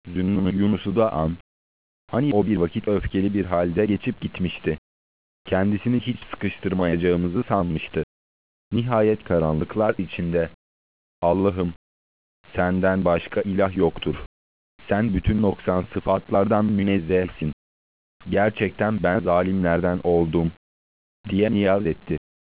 Zünnun Yunus'u da an. Hani o bir vakit öfkeli bir halde geçip gitmişti. Kendisini hiç sıkıştırmayacağımızı sanmıştı. Nihayet karanlıklar içinde, Allah'ım, senden başka ilah yoktur. Sen bütün noksan sıfatlardan münezzehsin. Gerçekten ben zalimlerden oldum, diye niyaz etti.